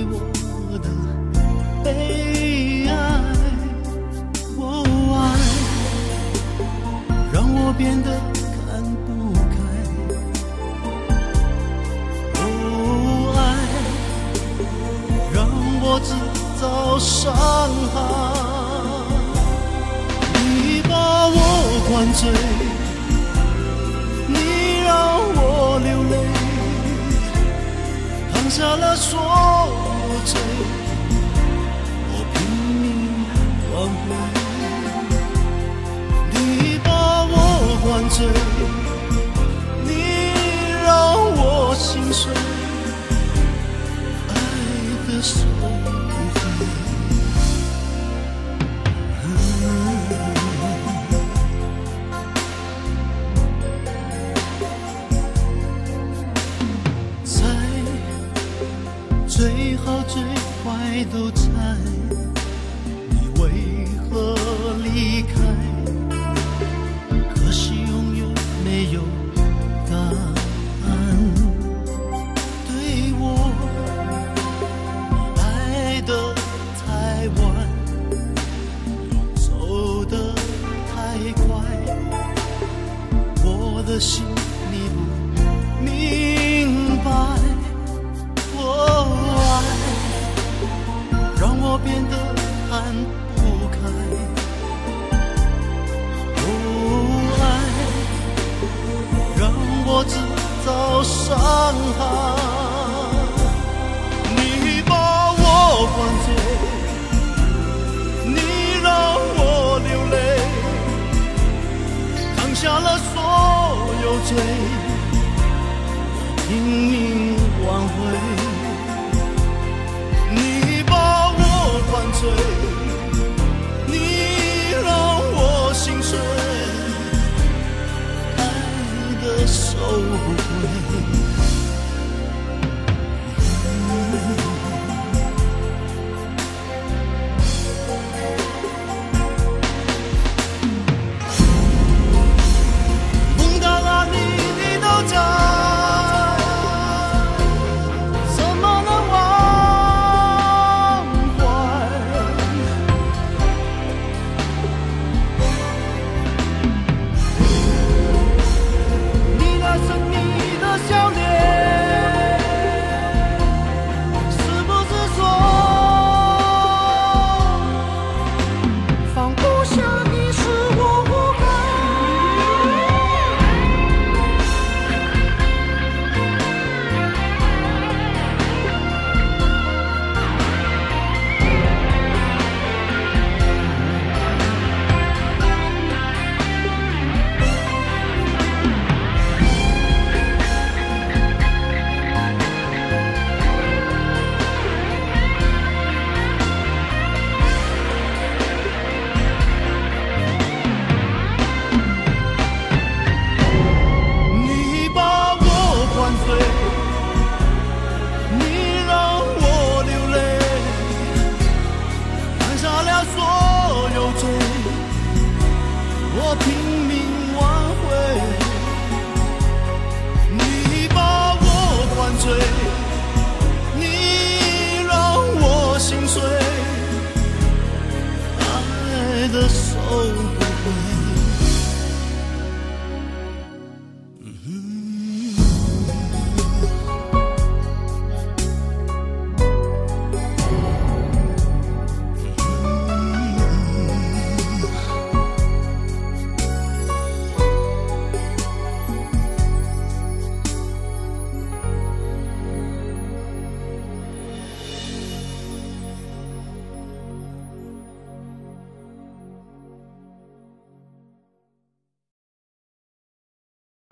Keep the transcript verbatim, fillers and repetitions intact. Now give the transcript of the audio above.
我的悲哀。哦，爱让我变得看不开。哦，爱让我制造伤害。你把我灌醉，你让我流泪，扛下了所有罪，我拼命挽回。你把我灌醉，你让我心碎，爱的收回。在最好最坏都在，你为何离开？可惜永远没有答案。对我，你爱得太晚，又走得太快，我的心你不明白。哦，爱让我变得看不开。哦，爱让我制造伤害。你把我灌醉，你让我流泪，扛下了所有罪，拼命